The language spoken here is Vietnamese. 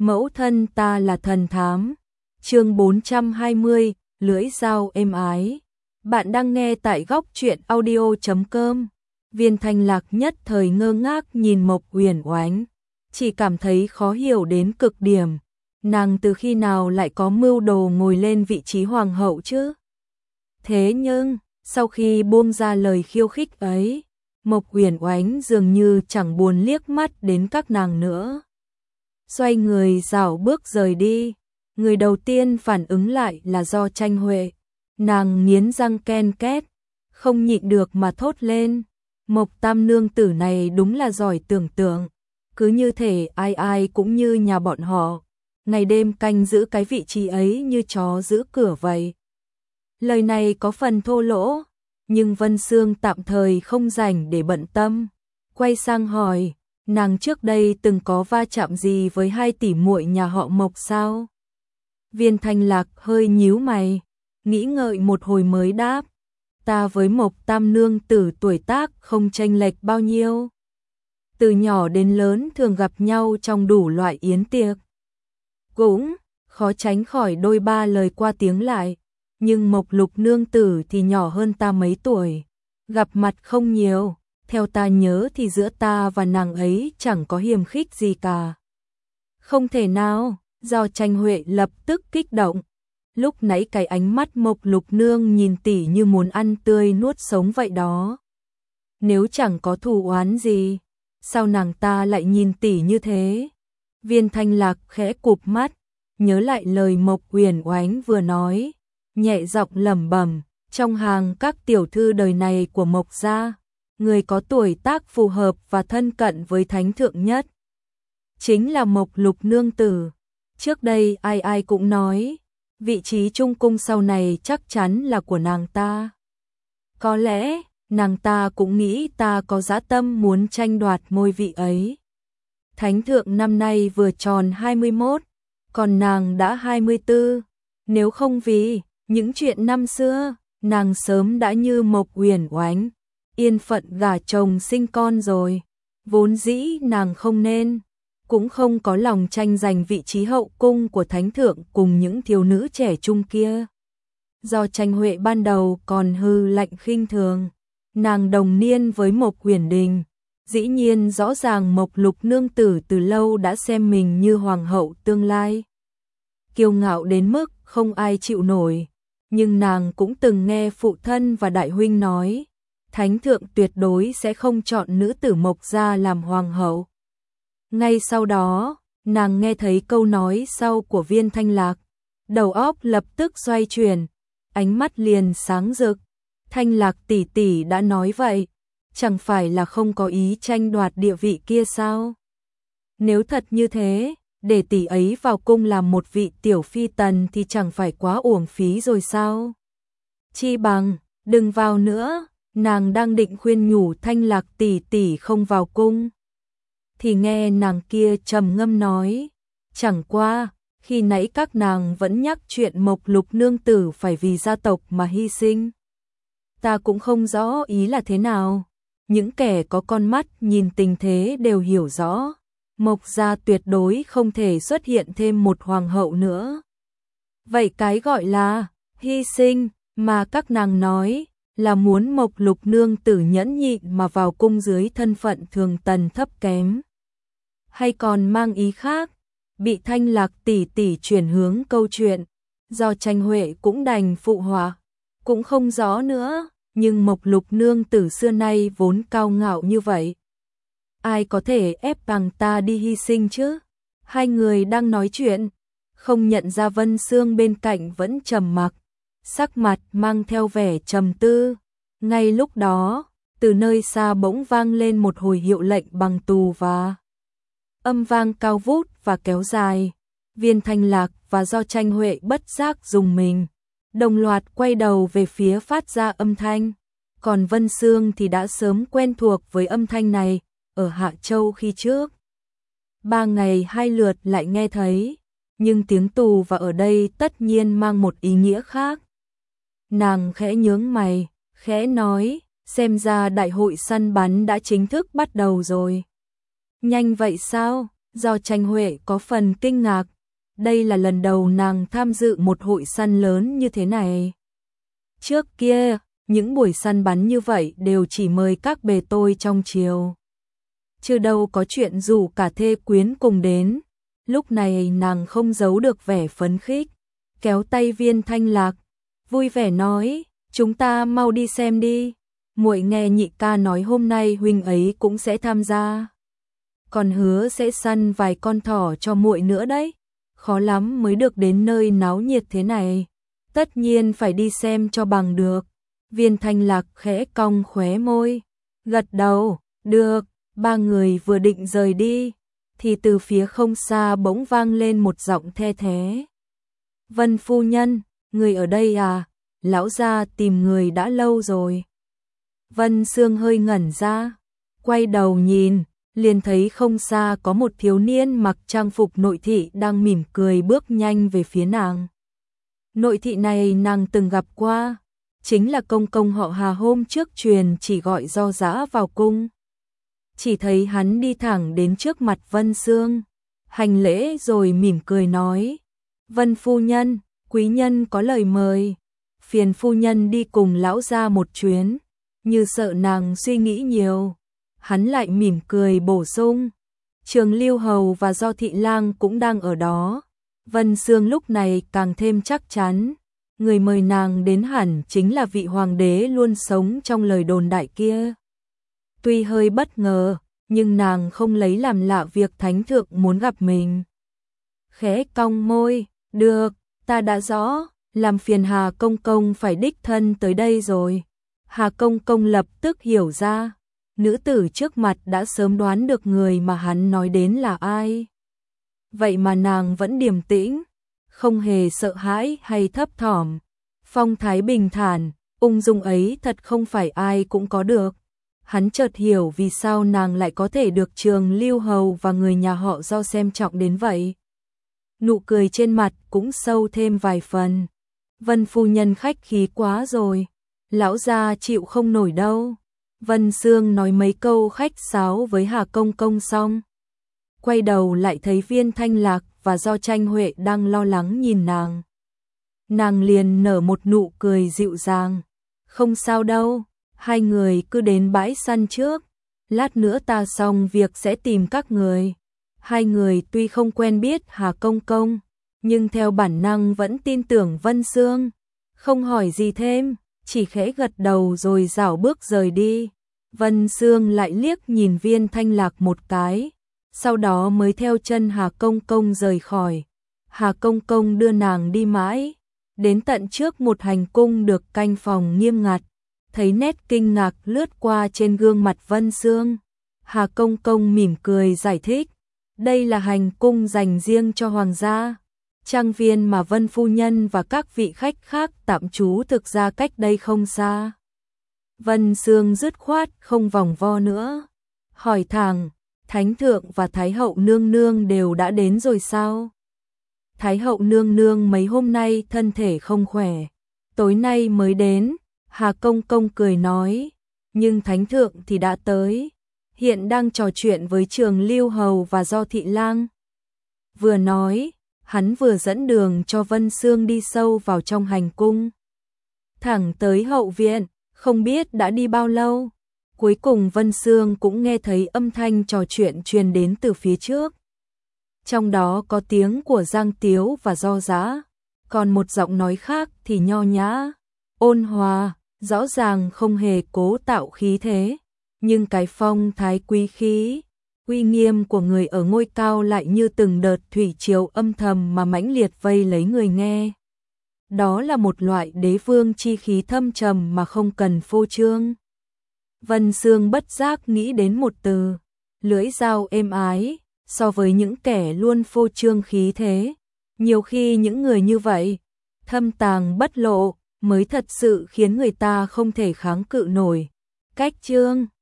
Mẫu thân ta là thần thám. Chương 420, lưỡi dao êm ái. Bạn đang nghe tại góc truyện audio.com. Viên Thanh Lạc nhất thời ngơ ngác nhìn Mộc Uyển Oánh, chỉ cảm thấy khó hiểu đến cực điểm. Nàng từ khi nào lại có mưu đồ ngồi lên vị trí hoàng hậu chứ? Thế nhưng, sau khi buông ra lời khiêu khích ấy, Mộc Uyển Oánh dường như chẳng buồn liếc mắt đến các nàng nữa. Xoay người rảo bước rời đi. Người đầu tiên phản ứng lại là Do Tranh Huệ. Nàng nghiến răng ken két, không nhịn được mà thốt lên. Mộc Tam nương tử này đúng là giỏi tưởng tượng. Cứ như thể ai ai cũng như nhà bọn họ, ngày đêm canh giữ cái vị trí ấy như chó giữ cửa vậy. Lời này có phần thô lỗ, nhưng Vân Sương tạm thời không rảnh để bận tâm. Quay sang hỏi, nàng trước đây từng có va chạm gì với hai tỷ muội nhà họ Mộc sao? Viên Thanh Lạc hơi nhíu mày, nghĩ ngợi một hồi mới đáp, ta với Mộc Tam nương tử tuổi tác không chênh lệch bao nhiêu. Từ nhỏ đến lớn thường gặp nhau trong đủ loại yến tiệc. Cũng khó tránh khỏi đôi ba lời qua tiếng lại, nhưng Mộc Lục nương tử thì nhỏ hơn ta mấy tuổi, gặp mặt không nhiều, theo ta nhớ thì giữa ta và nàng ấy chẳng có hiềm khích gì cả. Không thể nào, Do Tranh Huệ lập tức kích động. Lúc nãy cái ánh mắt Mộc Lục nương nhìn tỷ như muốn ăn tươi nuốt sống vậy đó. Nếu chẳng có thù oán gì, sao nàng ta lại nhìn tỷ như thế? Viên Thanh Lạc khẽ cụp mắt, nhớ lại lời Mộc Uyển Oánh vừa nói, nhẹ giọng lẩm bẩm, trong hàng các tiểu thư đời này của Mộc gia, người có tuổi tác phù hợp và thân cận với thánh thượng nhất chính là Mộc Lục nương tử. Trước đây ai ai cũng nói, vị trí trung cung sau này chắc chắn là của nàng ta. Có lẽ, nàng ta cũng nghĩ ta có dã tâm muốn tranh đoạt ngôi vị ấy. Thánh thượng năm nay vừa tròn 21, còn nàng đã 24. Nếu không vì những chuyện năm xưa, nàng sớm đã như Mộc Uyển Oánh, yên phận gả chồng sinh con rồi. Vốn dĩ nàng không nên, cũng không có lòng tranh giành vị trí hậu cung của thánh thượng cùng những thiếu nữ trẻ trung kia. Do Tranh Huệ ban đầu còn hư lạnh khinh thường, nàng đồng niên với Mộc Uyển Đình, dĩ nhiên rõ ràng Mộc Lục nương tử từ lâu đã xem mình như hoàng hậu tương lai. Kiêu ngạo đến mức không ai chịu nổi, nhưng nàng cũng từng nghe phụ thân và đại huynh nói, thánh thượng tuyệt đối sẽ không chọn nữ tử Mộc gia làm hoàng hậu. Ngay sau đó, nàng nghe thấy câu nói sau của Viên Thanh Lạc, đầu óc lập tức xoay chuyển, ánh mắt liền sáng rực. Thanh Lạc tỷ tỷ đã nói vậy, chẳng phải là không có ý tranh đoạt địa vị kia sao? Nếu thật như thế, để tỷ ấy vào cung làm một vị tiểu phi tần thì chẳng phải quá uổng phí rồi sao? Chi bằng, đừng vào nữa, nàng đang định khuyên nhủ Thanh Lạc tỷ tỷ không vào cung. Thì nghe nàng kia trầm ngâm nói, chẳng qua, khi nãy các nàng vẫn nhắc chuyện Mộc Lục nương tử phải vì gia tộc mà hy sinh. Ta cũng không rõ ý là thế nào, những kẻ có con mắt nhìn tình thế đều hiểu rõ, Mộc gia tuyệt đối không thể xuất hiện thêm một hoàng hậu nữa. Vậy cái gọi là hy sinh mà các nàng nói là muốn Mộc Lục nương tử nhẫn nhịn mà vào cung dưới thân phận thường tần thấp kém, hay còn mang ý khác? Bị Thanh Lạc tỷ tỷ chuyển hướng câu chuyện, Do Tranh Huệ cũng đành phụ họa, cũng không rõ nữa, nhưng Mộc Lục nương tử xưa nay vốn cao ngạo như vậy, ai có thể ép bằng ta đi hy sinh chứ? Hai người đang nói chuyện, không nhận ra Vân Sương bên cạnh vẫn trầm mặc, sắc mặt mang theo vẻ trầm tư. Ngay lúc đó, từ nơi xa bỗng vang lên một hồi hiệu lệnh bằng tù và âm vang cao vút và kéo dài. Viên Thanh Lạc và Do Tranh Huệ bất giác rùng mình, đồng loạt quay đầu về phía phát ra âm thanh. Còn Vân Sương thì đã sớm quen thuộc với âm thanh này, ở Hạ Châu khi trước 3 ngày 2 lượt lại nghe thấy, nhưng tiếng tù và ở đây tất nhiên mang một ý nghĩa khác. Nàng khẽ nhướng mày, khẽ nói, xem ra đại hội săn bắn đã chính thức bắt đầu rồi. Nhanh vậy sao? Do Tranh Huệ có phần kinh ngạc, đây là lần đầu nàng tham dự một hội săn lớn như thế này. Trước kia, những buổi săn bắn như vậy đều chỉ mời các bề tôi trong triều. Chứ đâu có chuyện rủ cả thê quyến cùng đến. Lúc này nàng không giấu được vẻ phấn khích, kéo tay Viên Thanh Lạc, vui vẻ nói, chúng ta mau đi xem đi. Muội nghe nhị ca nói hôm nay huynh ấy cũng sẽ tham gia. Còn hứa sẽ săn vài con thỏ cho muội nữa đấy. Khó lắm mới được đến nơi náo nhiệt thế này. Tất nhiên phải đi xem cho bằng được. Viên Thanh Lạc khẽ cong khóe môi, gật đầu, được. Ba người vừa định rời đi, thì từ phía không xa bỗng vang lên một giọng the thế. Vân phu nhân, người ở đây à? Lão gia tìm người đã lâu rồi. Vân Sương hơi ngẩn ra, quay đầu nhìn, liền thấy không xa có một thiếu niên mặc trang phục nội thị đang mỉm cười bước nhanh về phía nàng. Nội thị này nàng từng gặp qua, chính là công công họ Hà hôm trước truyền chỉ gọi Do Dã vào cung. Chỉ thấy hắn đi thẳng đến trước mặt Vân Sương, hành lễ rồi mỉm cười nói, Vân phu nhân, quý nhân có lời mời, phiền phu nhân đi cùng lão gia một chuyến. Như sợ nàng suy nghĩ nhiều, hắn lại mỉm cười bổ sung, Trường Lưu Hầu và Do Thị Lang cũng đang ở đó. Vân Sương lúc này càng thêm chắc chắn, người mời nàng đến hẳn chính là vị hoàng đế luôn sống trong lời đồn đại kia. Tuy hơi bất ngờ, nhưng nàng không lấy làm lạ việc thánh thượng muốn gặp mình. Khẽ cong môi, được, ta đã rõ, làm phiền Hà công công phải đích thân tới đây rồi. Hà công công lập tức hiểu ra, nữ tử trước mặt đã sớm đoán được người mà hắn nói đến là ai. Vậy mà nàng vẫn điềm tĩnh, không hề sợ hãi hay thấp thỏm. Phong thái bình thản, ung dung ấy thật không phải ai cũng có được. Hắn chợt hiểu vì sao nàng lại có thể được Trường Lưu Hầu và người nhà họ Do xem trọng đến vậy. Nụ cười trên mặt cũng sâu thêm vài phần. Vân phu nhân khách khí quá rồi, lão gia chịu không nổi đâu. Vân Sương nói mấy câu khách sáo với Hà công công xong, quay đầu lại thấy Viên Thanh Lạc và Do Tranh Huệ đang lo lắng nhìn nàng. Nàng liền nở một nụ cười dịu dàng, không sao đâu, hai người cứ đến bãi săn trước, lát nữa ta xong việc sẽ tìm các người. Hai người tuy không quen biết Hà công công, nhưng theo bản năng vẫn tin tưởng Vân Sương, không hỏi gì thêm, chỉ khẽ gật đầu rồi rảo bước rời đi. Vân Sương lại liếc nhìn Viên Thanh Lạc một cái, sau đó mới theo chân Hà công công rời khỏi. Hà công công đưa nàng đi mãi, đến tận trước một hành cung được canh phòng nghiêm ngặt, thấy nét kinh ngạc lướt qua trên gương mặt Vân Sương. Hà công công mỉm cười giải thích, đây là hành cung dành riêng cho hoàng gia. Trang viên mà Vân phu nhân và các vị khách khác tạm trú thực ra cách đây không xa. Vân Sương dứt khoát không vòng vo nữa, hỏi thẳng, Thánh thượng và Thái hậu nương nương đều đã đến rồi sao? Thái hậu nương nương mấy hôm nay thân thể không khỏe, tối nay mới đến. Hà công công cười nói, nhưng Thánh thượng thì đã tới, hiện đang trò chuyện với Trường Lưu Hầu và Do Thị Lang. Vừa nói, hắn vừa dẫn đường cho Vân Sương đi sâu vào trong hành cung, thẳng tới hậu viện. Không biết đã đi bao lâu, cuối cùng Vân Sương cũng nghe thấy âm thanh trò chuyện truyền đến từ phía trước. Trong đó có tiếng của Giang Tiếu và Do Dã, còn một giọng nói khác thì nho nhã, ôn hòa, rõ ràng không hề cố tạo khí thế, nhưng cái phong thái quý khí, uy nghiêm của người ở ngôi cao lại như từng đợt thủy triều âm thầm mà mãnh liệt vây lấy người nghe. Đó là một loại đế vương chi khí thâm trầm mà không cần phô trương. Vân Sương bất giác nghĩ đến một từ, lưỡi dao êm ái. So với những kẻ luôn phô trương khí thế, nhiều khi những người như vậy, thâm tàng bất lộ, mới thật sự khiến người ta không thể kháng cự nổi. Cách chương